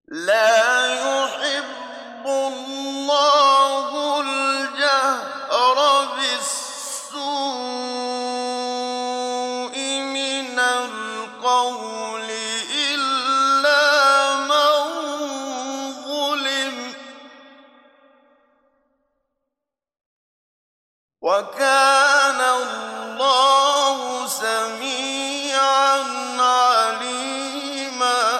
لا يحب الله الجهر بالسوء من القول إلا من ظلم وكان الله سميعا عليما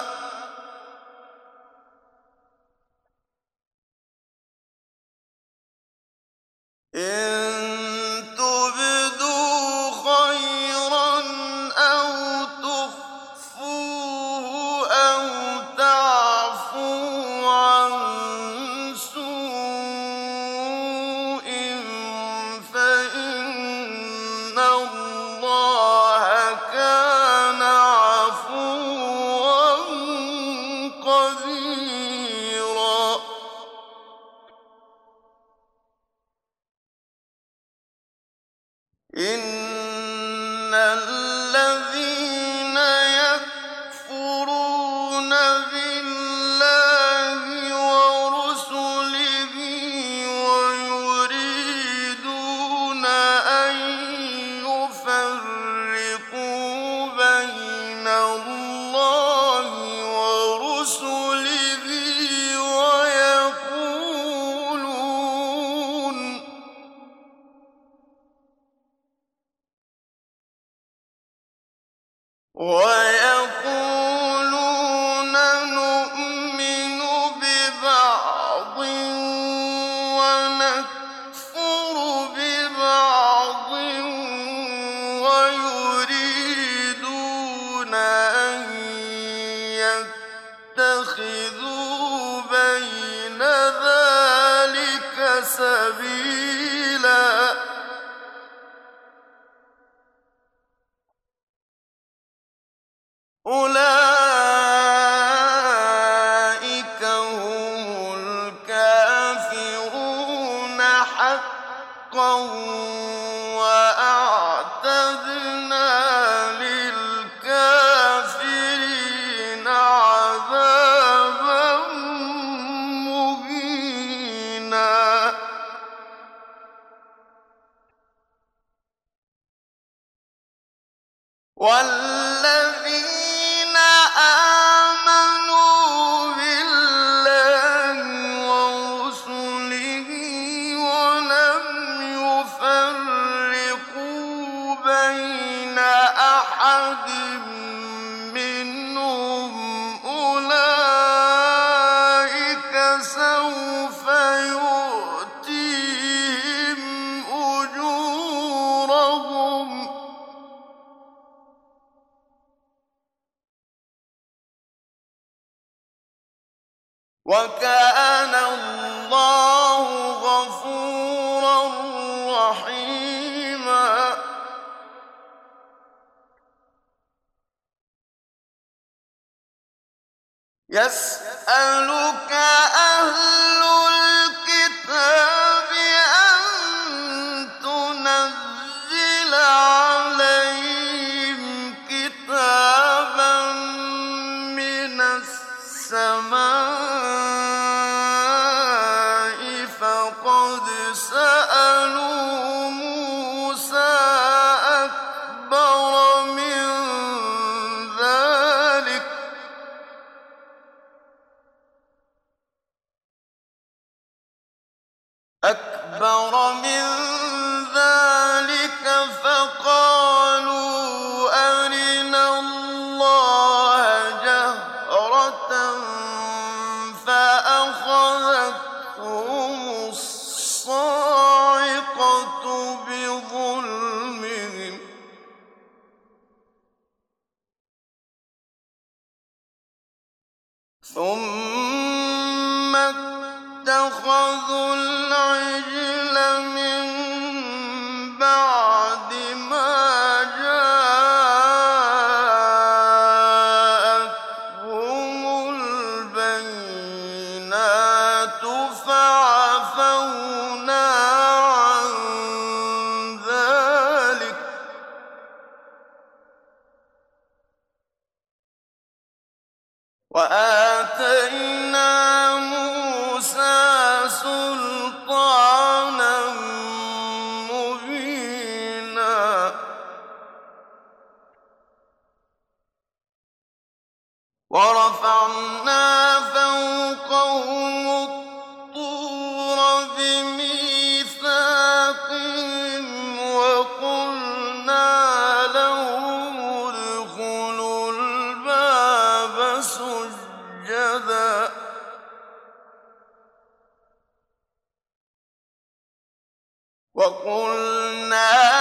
إن تبدوا خيرا أو تخفوه أو تعفوا عن سوء فإن الله كان عفوا قديرا إن الذين يكفرون بالله ورسله ويريدون أن يفرقوا بين الله ورسله ويقولون نؤمن ببعض ونكفر ببعض ويريدون أن يتخذوا بين ذلك سبيلا أولئك هم الكافرون حقا وأعتدنا للكافرين عذابا مهينا والذين آمنوا بالله ورسله ولم يفرقوا بين أحد منهم أولئك سوف يؤتيهم أجورهم وكان الله غفورا رحيما يسألك أهل الكتاب أن تنزل عليهم كتابا من السماء فقد سألوا موسى أكبر من ذلك فقالوا أرنا الله جهرة فأخذتهم الصاعقة بظلمهم ثم اتخذوا العجل من بعد ما جاءتهم البينات فعفونا عن ذلك وآتينا آتَيْنَا مُوسَىٰ سُلْطَانًا مُّبِينًا وَرَفَعْنَا فَوْقَهُمُ الطُّورَ بِمِيثَاقِهِمْ وَقُلْنَا لَهُمُ ادْخُلُوا الْبَابَ سُجَّدًا وَقُلْنَا